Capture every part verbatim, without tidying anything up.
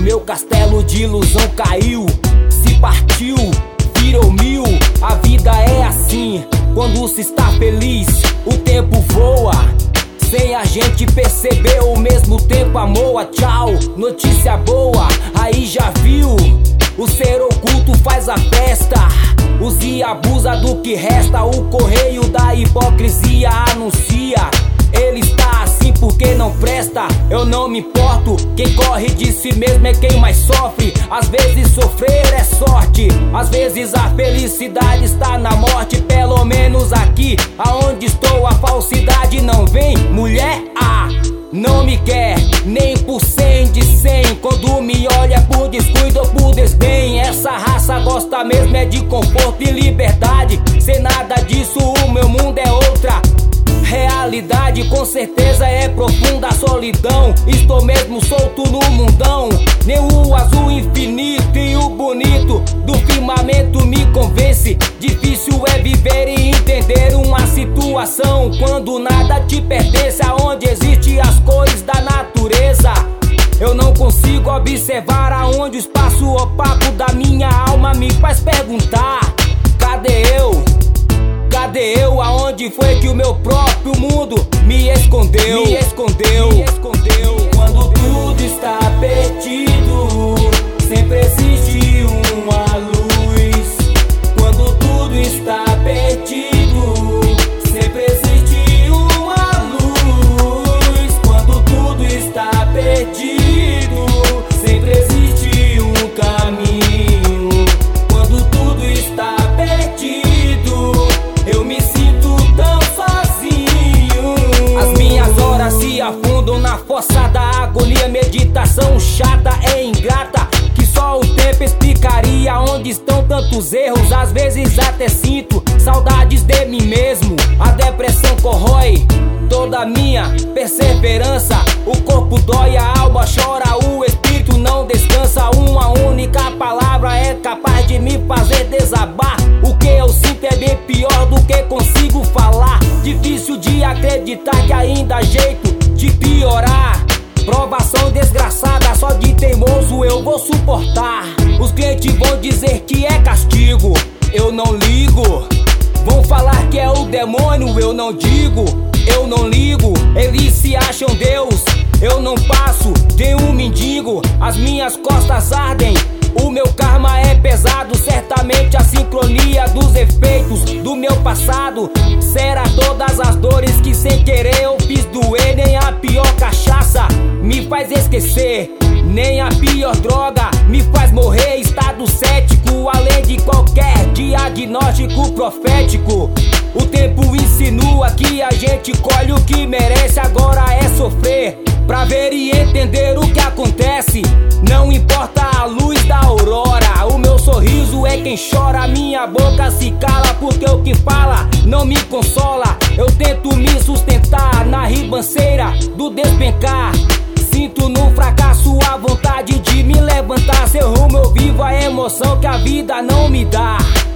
meu castelo de ilusão caiu, se partiu, virou mil. A vida é assim, quando se está feliz, o tempo voa sem a gente perceber, ao mesmo tempo amoa. Tchau, notícia boa, aí já viu, o ser oculto faz a festa, usa e abusa do que resta. O correio da hipocrisia anuncia, ele está assim porque não presta. Eu não me importo, quem corre de si mesmo é quem mais sofre. Às vezes sofrer é sorte, às vezes a felicidade está na morte. Pelo menos aqui, aonde estou, a falsidade não vem. Mulher, ah, não me quer, nem por cem de cem. Quando me olha por descuido ou por desdém. Essa raça gosta mesmo é de conforto e liberdade. Sem nada disso o meu mundo é outra realidade. Com certeza é profunda a solidão, estou mesmo solto no mundão. Nem o azul infinito e o bonito do firmamento me convence. Difícil é viver e entender uma situação quando nada te pertence, aonde existe as cores da natureza. Eu não consigo observar aonde o espaço opaco da minha alma me faz perguntar: cadê eu? Cadê eu? Aonde foi que o meu próprio mundo me escondeu? Me escondeu, me escondeu. Quando tudo está perdido, sempre existe uma luz. Quando tudo está perdido, sempre existe uma luz. Quando tudo está perdido, sempre existe um caminho. Quando tudo está perdido, eu me sinto tão sozinho. As minhas horas se afundam na fossa da agonia. Meditação chata é ingrata, que só o tempo explicaria onde estão tantos erros. Às vezes até sinto saudades de mim mesmo. A depressão corrói toda a minha perseverança. O corpo dói, a alma chora, o espírito não descansa. Uma única palavra é capaz de me fazer desabar. O que eu sinto é bem pior do que consigo falar. Difícil de acreditar que ainda há jeito de piorar. Provação desgraçada, só de teimoso eu vou suportar. Os clientes vão dizer que é castigo, eu não ligo. Vão falar que é o demônio, eu não digo, eu não ligo. Eles se acham Deus, eu não passo de um mendigo. As minhas costas ardem, o meu karma é pesado. Certamente a sincronia dos efeitos do meu passado será todas as dores que sem querer eu fiz doer. Nem a pior cachaça me faz esquecer, nem a pior droga me faz morrer. Estado cético, além de qualquer diagnóstico profético. O tempo insinua que a gente colhe o que merece. Agora é sofrer pra ver e entender o que acontece. Não importa a luz da aurora, o meu sorriso é quem chora. Minha boca se cala porque o que fala não me consola. Eu tento me sustentar na ribanceira do despencar. Sinto no fracasso a vontade de me levantar. Seu rumo eu vivo a emoção que a vida não me dá.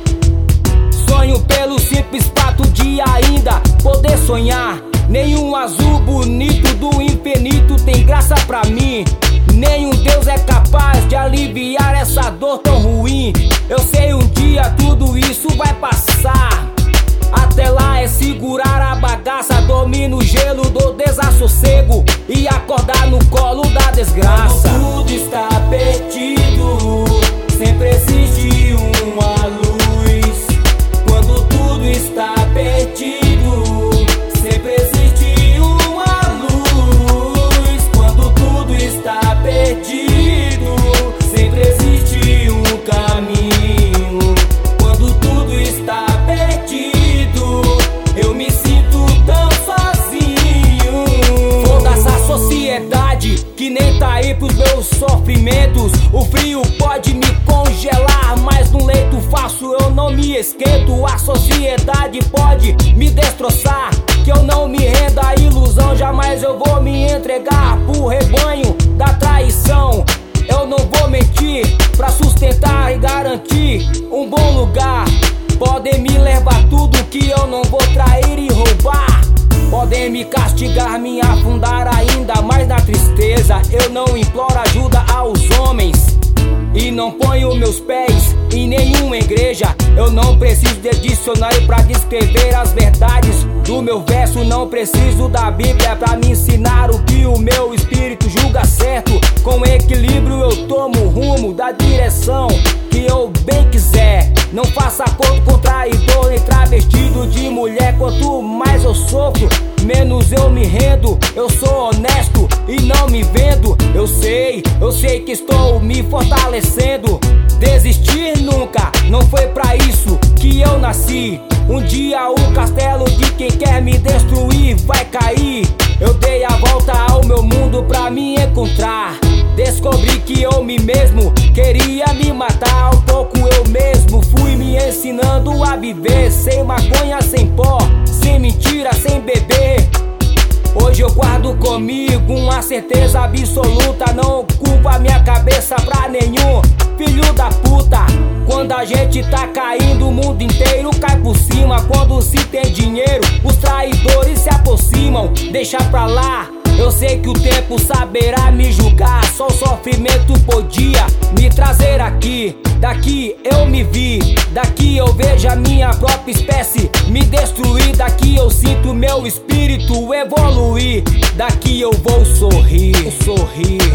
Sonho pelo simples fato de ainda poder sonhar. Nenhum azul bonito do infinito tem graça pra mim. Nenhum Deus é capaz de aliviar essa dor tão ruim. Eu sei um dia tudo isso vai passar. Até lá é segurar a bagaça, dormir no gelo do desassossego e acordar no colo da desgraça. Quando tudo está perdido, sempre existe uma luz. Quando tudo está perdido, sempre existe uma luz. Quando tudo está perdido, sempre existe um caminho. Quando tudo está perdido, eu me sinto tão sozinho. Foda-se a sociedade que nem tá aí pros meus sofrimentos. O frio pode me congelar, mas no leito fácil eu não me esquento. A sociedade pode me destroçar, que eu não me renda à ilusão. Jamais eu vou me entregar pro rebanho da traição. Eu não vou mentir pra sustentar e garantir um bom lugar. Podem me levar tudo que eu não vou trair e roubar. Podem me castigar, me afundar ainda mais na tristeza. Eu não imploro ajuda aos homens e não ponho meus pés em nenhuma igreja. Eu não preciso de dicionário pra descrever as verdades do meu verso. Não preciso da Bíblia pra me ensinar o que o meu espírito julga certo. Com equilíbrio eu tomo o rumo da direção que eu bem quiser. Não faço acordo com traidor nem travestido de mulher. Quanto mais eu sofro, menos eu me rendo. Eu sou honesto e não me vendo. Eu sei, eu sei que estou me fortalecendo. Desistir nunca, não foi pra isso que eu nasci. Um dia o castelo de quem quer me destruir vai cair. Eu dei a volta ao meu mundo pra me encontrar. Descobri que eu me mesmo queria me matar. Um pouco eu mesmo fui me ensinando a viver sem maconha, sem pó, sem mentira, sem beber. Hoje eu guardo comigo uma certeza absoluta. Não ocupo a minha cabeça pra nenhum filho da puta. Quando a gente tá caindo, o mundo inteiro cai por cima. Quando se tem dinheiro, os traidores se aproximam. Deixa pra lá, eu sei que o tempo saberá me julgar. Só o sofrimento podia me trazer aqui. Daqui eu me vi, daqui eu vejo a minha própria espécie me destruir. Daqui eu sinto meu espírito evoluir. Daqui eu vou sorrir, sorrir.